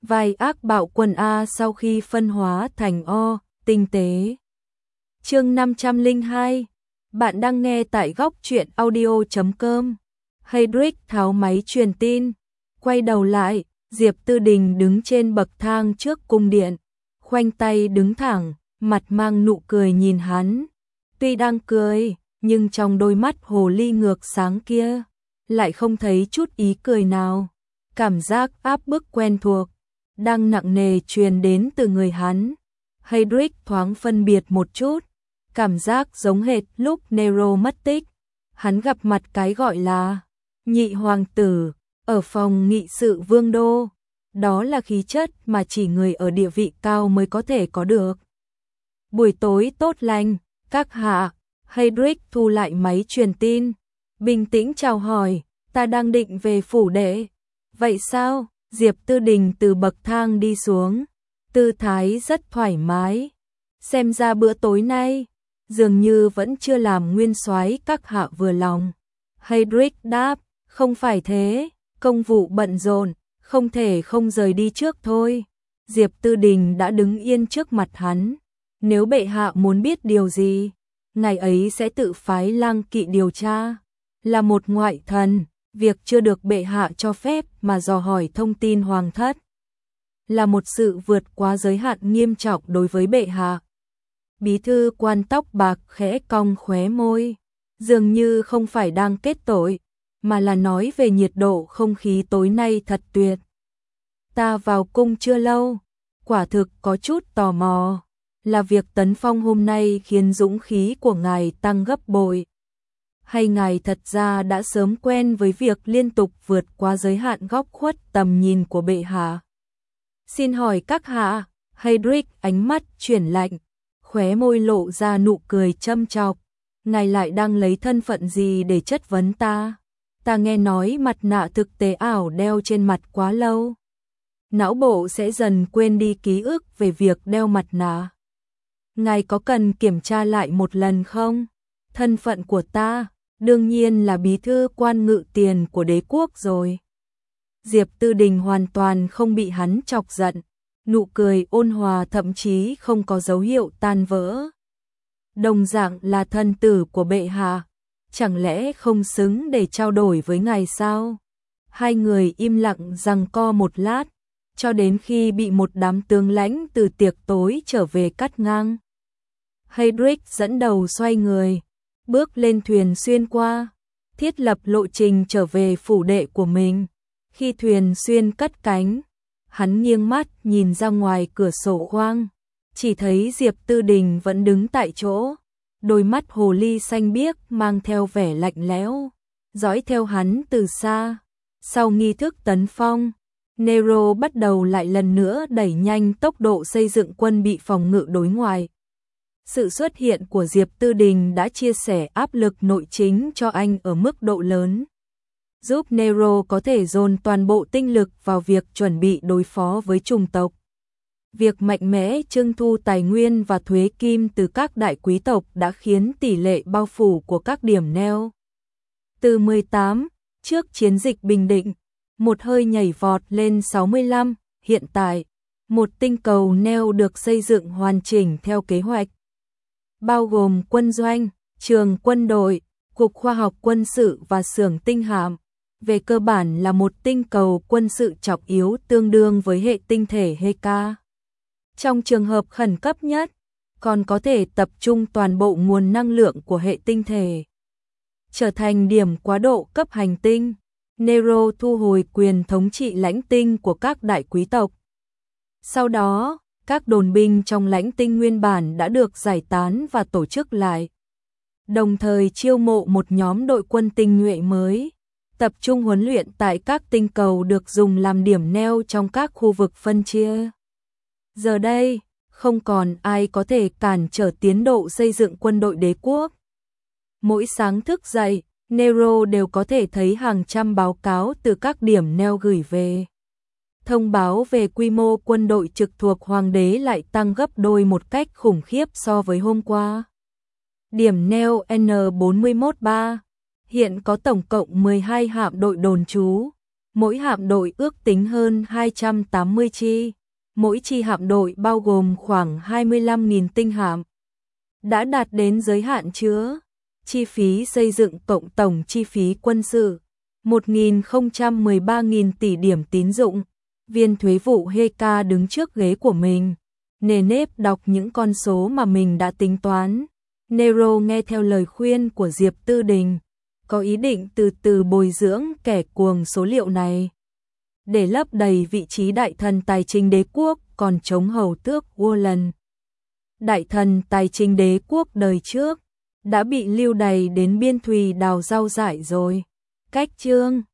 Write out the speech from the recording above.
vai ác bạo quân A sau khi phân hóa thành O, tinh tế. Chương 502. Bạn đang nghe tại góc truyện audio.com. Heydrich tháo máy truyền tin, quay đầu lại, Diệp Tư Đình đứng trên bậc thang trước cung điện, khoanh tay đứng thẳng, mặt mang nụ cười nhìn hắn. Tuy đang cười, nhưng trong đôi mắt hồ ly ngược sáng kia, lại không thấy chút ý cười nào. Cảm giác áp bức quen thuộc, đang nặng nề truyền đến từ người hắn. Heydrich thoáng phân biệt một chút, cảm giác giống hệt lúc Nero mất tích. Hắn gặp mặt cái gọi là nhị hoàng tử ở phòng nghị sự vương đô. Đó là khí chất mà chỉ người ở địa vị cao mới có thể có được. Buổi tối tốt lành, các hạ. Heydrich thu lại máy truyền tin, bình tĩnh chào hỏi, ta đang định về phủ đệ. Vậy sao? Diệp Tư Đình từ bậc thang đi xuống, tư thái rất thoải mái. Xem ra bữa tối nay, dường như vẫn chưa làm nguyên soái các hạ vừa lòng. Heydrich đáp, không phải thế, công vụ bận rộn, không thể không rời đi trước thôi. Diệp Tư Đình đã đứng yên trước mặt hắn. Nếu bệ hạ muốn biết điều gì, ngày ấy sẽ tự phái lang kỵ điều tra. Là một ngoại thần, việc chưa được bệ hạ cho phép mà dò hỏi thông tin hoàng thất là một sự vượt quá giới hạn nghiêm trọng đối với bệ hạ. Bí thư quan tóc bạc khẽ cong khóe môi, dường như không phải đang kết tội, mà là nói về nhiệt độ không khí tối nay thật tuyệt. Ta vào cung chưa lâu, quả thực có chút tò mò, là việc tấn phong hôm nay khiến dũng khí của ngài tăng gấp bội, hay ngài thật ra đã sớm quen với việc liên tục vượt qua giới hạn góc khuất tầm nhìn của bệ hạ? Xin hỏi các hạ. Heydrich ánh mắt chuyển lạnh, khóe môi lộ ra nụ cười châm chọc. Ngài lại đang lấy thân phận gì để chất vấn ta? Ta nghe nói mặt nạ thực tế ảo đeo trên mặt quá lâu, não bộ sẽ dần quên đi ký ức về việc đeo mặt nạ. Ngài có cần kiểm tra lại một lần không? Thân phận của ta đương nhiên là bí thư quan ngự tiền của đế quốc rồi. Diệp Tư Đình hoàn toàn không bị hắn chọc giận, nụ cười ôn hòa thậm chí không có dấu hiệu tan vỡ. Đồng dạng là thân tử của bệ hạ, chẳng lẽ không xứng để trao đổi với ngài sao? Hai người im lặng giằng co một lát, cho đến khi bị một đám tướng lãnh từ tiệc tối trở về cắt ngang. Heydrich dẫn đầu xoay người, bước lên thuyền xuyên qua, thiết lập lộ trình trở về phủ đệ của mình. Khi thuyền xuyên cất cánh, hắn nghiêng mắt nhìn ra ngoài cửa sổ khoang, chỉ thấy Diệp Tư Đình vẫn đứng tại chỗ, đôi mắt hồ ly xanh biếc mang theo vẻ lạnh lẽo, dõi theo hắn từ xa. Sau nghi thức tấn phong, Nero bắt đầu lại lần nữa đẩy nhanh tốc độ xây dựng quân bị phòng ngự đối ngoại. Sự xuất hiện của Diệp Tư Đình đã chia sẻ áp lực nội chính cho anh ở mức độ lớn, giúp Nero có thể dồn toàn bộ tinh lực vào việc chuẩn bị đối phó với chủng tộc. Việc mạnh mẽ trưng thu tài nguyên và thuế kim từ các đại quý tộc đã khiến tỷ lệ bao phủ của các điểm neo từ 18 trước chiến dịch Bình Định một hơi nhảy vọt lên 65. Hiện tại, một tinh cầu neo được xây dựng hoàn chỉnh theo kế hoạch, bao gồm quân doanh, trường quân đội, cục khoa học quân sự và xưởng tinh hạm. Về cơ bản là một tinh cầu quân sự trọng yếu tương đương với hệ tinh thể Heka. Trong trường hợp khẩn cấp nhất, còn có thể tập trung toàn bộ nguồn năng lượng của hệ tinh thể, trở thành điểm quá độ cấp hành tinh. Nero thu hồi quyền thống trị lãnh tinh của các đại quý tộc. Sau đó, các đồn binh trong lãnh tinh nguyên bản đã được giải tán và tổ chức lại, đồng thời chiêu mộ một nhóm đội quân tinh nhuệ mới, tập trung huấn luyện tại các tinh cầu được dùng làm điểm neo trong các khu vực phân chia. Giờ đây, không còn ai có thể cản trở tiến độ xây dựng quân đội đế quốc. Mỗi sáng thức dậy, Nero đều có thể thấy hàng trăm báo cáo từ các điểm neo gửi về. Thông báo về quy mô quân đội trực thuộc hoàng đế lại tăng gấp đôi một cách khủng khiếp so với hôm qua. Điểm neo N413 hiện có tổng cộng 12 hạm đội đồn trú, mỗi hạm đội ước tính hơn 280 chi. Mỗi chi hạm đội bao gồm khoảng 25.000 tinh hạm. Đã đạt đến giới hạn chứa. Chi phí xây dựng cộng tổng chi phí quân sự 1.013.000 tỷ điểm tín dụng. Viên thuế vụ Heka đứng trước ghế của mình, nề nếp đọc những con số mà mình đã tính toán. Nero nghe theo lời khuyên của Diệp Tư Đình, có ý định từ từ bồi dưỡng kẻ cuồng số liệu này, để lấp đầy vị trí đại thần tài chính đế quốc còn trống hầu tước Wallen. Đại thần tài chính đế quốc đời trước đã bị lưu đày đến biên thùy đào rau dại rồi. Cách chương